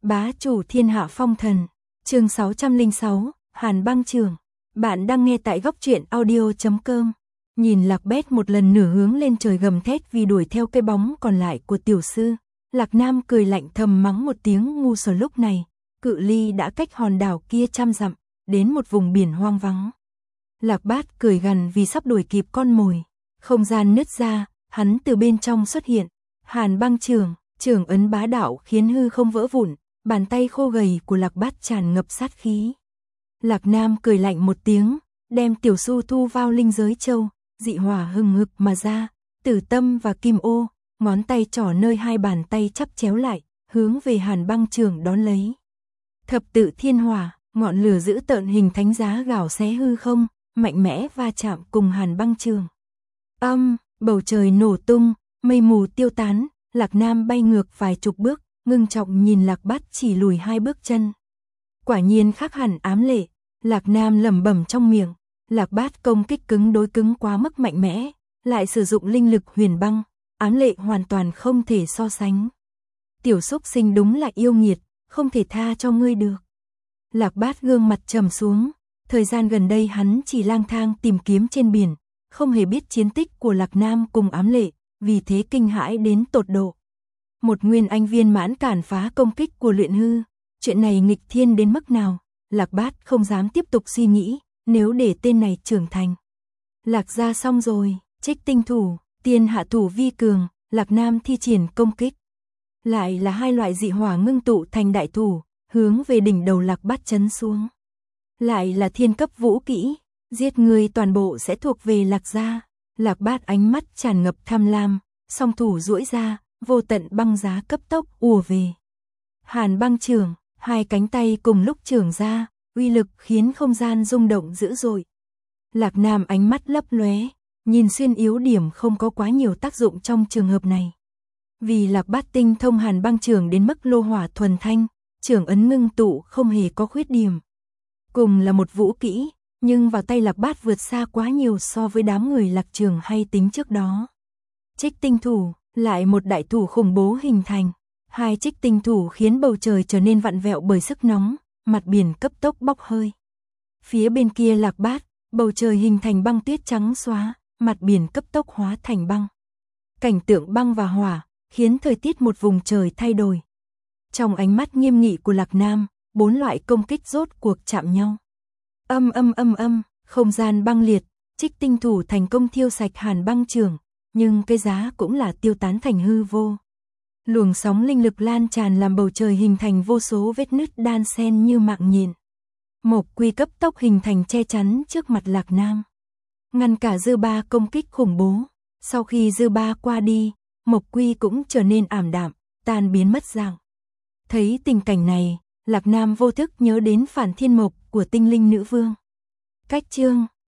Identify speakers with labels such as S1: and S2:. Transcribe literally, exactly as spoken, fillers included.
S1: Bá chủ thiên hạ phong thần, chương sáu trăm lẻ sáu, Hàn Băng Trường. Bạn đang nghe tại góc truyện audio chấm com. Nhìn Lạc Bét một lần nửa hướng lên trời gầm thét vì đuổi theo cái bóng còn lại của tiểu sư. Lạc Nam cười lạnh thầm mắng một tiếng ngu xuẩn. Lúc này, cự ly đã cách hòn đảo kia trăm dặm, đến một vùng biển hoang vắng. Lạc Bát cười gằn vì sắp đuổi kịp con mồi. Không gian nứt ra, hắn từ bên trong xuất hiện. Hàn Băng Trường, trường ấn bá đạo khiến hư không vỡ vụn, bàn tay khô gầy của Lạc Bát tràn ngập sát khí. Lạc Nam cười lạnh một tiếng, đem tiểu su thu vào linh giới châu, dị hỏa hừng hực mà ra, tử tâm và kim ô, ngón tay trỏ nơi hai bàn tay chắp chéo lại, hướng về Hàn Băng Trường đón lấy. Thập tự thiên hỏa, ngọn lửa dữ tợn hình thánh giá gào xé hư không, mạnh mẽ va chạm cùng Hàn Băng Trường. Âm, bầu trời nổ tung, mây mù tiêu tán, Lạc Nam bay ngược vài chục bước, ngưng trọng nhìn Lạc Bát chỉ lùi hai bước chân. Quả nhiên khác hẳn ám lệ, Lạc Nam lẩm bẩm trong miệng, Lạc Bát công kích cứng đối cứng quá mức mạnh mẽ, lại sử dụng linh lực huyền băng, ám lệ hoàn toàn không thể so sánh. Tiểu xúc sinh đúng là yêu nghiệt, không thể tha cho ngươi được. Lạc Bát gương mặt trầm xuống, thời gian gần đây hắn chỉ lang thang tìm kiếm trên biển, không hề biết chiến tích của Lạc Nam cùng ám lệ, vì thế kinh hãi đến tột độ. Một nguyên anh viên mãn cản phá công kích của luyện hư, chuyện này nghịch thiên đến mức nào, Lạc Bát không dám tiếp tục suy nghĩ, nếu để tên này trưởng thành. Lạc gia xong rồi, trích tinh thủ, tiên hạ thủ vi cường, Lạc Nam thi triển công kích. Lại là hai loại dị hỏa ngưng tụ thành đại thủ, hướng về đỉnh đầu Lạc Bát chấn xuống. Lại là thiên cấp vũ kỹ, giết người toàn bộ sẽ thuộc về Lạc gia. Lạc Bát ánh mắt tràn ngập tham lam, song thủ duỗi ra, vô tận băng giá cấp tốc ùa về. Hàn Băng Trường, hai cánh tay cùng lúc trường ra, uy lực khiến không gian rung động dữ dội. Lạc Nam ánh mắt lấp lóe, nhìn xuyên yếu điểm không có quá nhiều tác dụng trong trường hợp này. Vì Lạc Bát tinh thông Hàn Băng Trường đến mức lô hỏa thuần thanh, trường ấn ngưng tụ không hề có khuyết điểm. Cùng là một vũ kỹ, nhưng vào tay Lạc Bát vượt xa quá nhiều so với đám người Lạc Trường hay tính trước đó. Trích tinh thủ, lại một đại thủ khủng bố hình thành. Hai trích tinh thủ khiến bầu trời trở nên vặn vẹo bởi sức nóng, mặt biển cấp tốc bốc hơi. Phía bên kia Lạc Bát, bầu trời hình thành băng tuyết trắng xóa, mặt biển cấp tốc hóa thành băng. Cảnh tượng băng và hỏa, khiến thời tiết một vùng trời thay đổi. Trong ánh mắt nghiêm nghị của Lạc Nam, bốn loại công kích rốt cuộc chạm nhau. Âm âm âm âm, không gian băng liệt, trích tinh thủ thành công thiêu sạch Hàn Băng Trường, nhưng cái giá cũng là tiêu tán thành hư vô. Luồng sóng linh lực lan tràn làm bầu trời hình thành vô số vết nứt đan xen như mạng nhện. Mộc Quy cấp tốc hình thành che chắn trước mặt Lạc Nam, ngăn cả dư ba công kích khủng bố. Sau khi dư ba qua đi, Mộc Quy cũng trở nên ảm đạm, tan biến mất dạng. Thấy tình cảnh này, Lạc Nam vô thức nhớ đến Phản Thiên Mộc của Tinh Linh Nữ Vương. Cách chương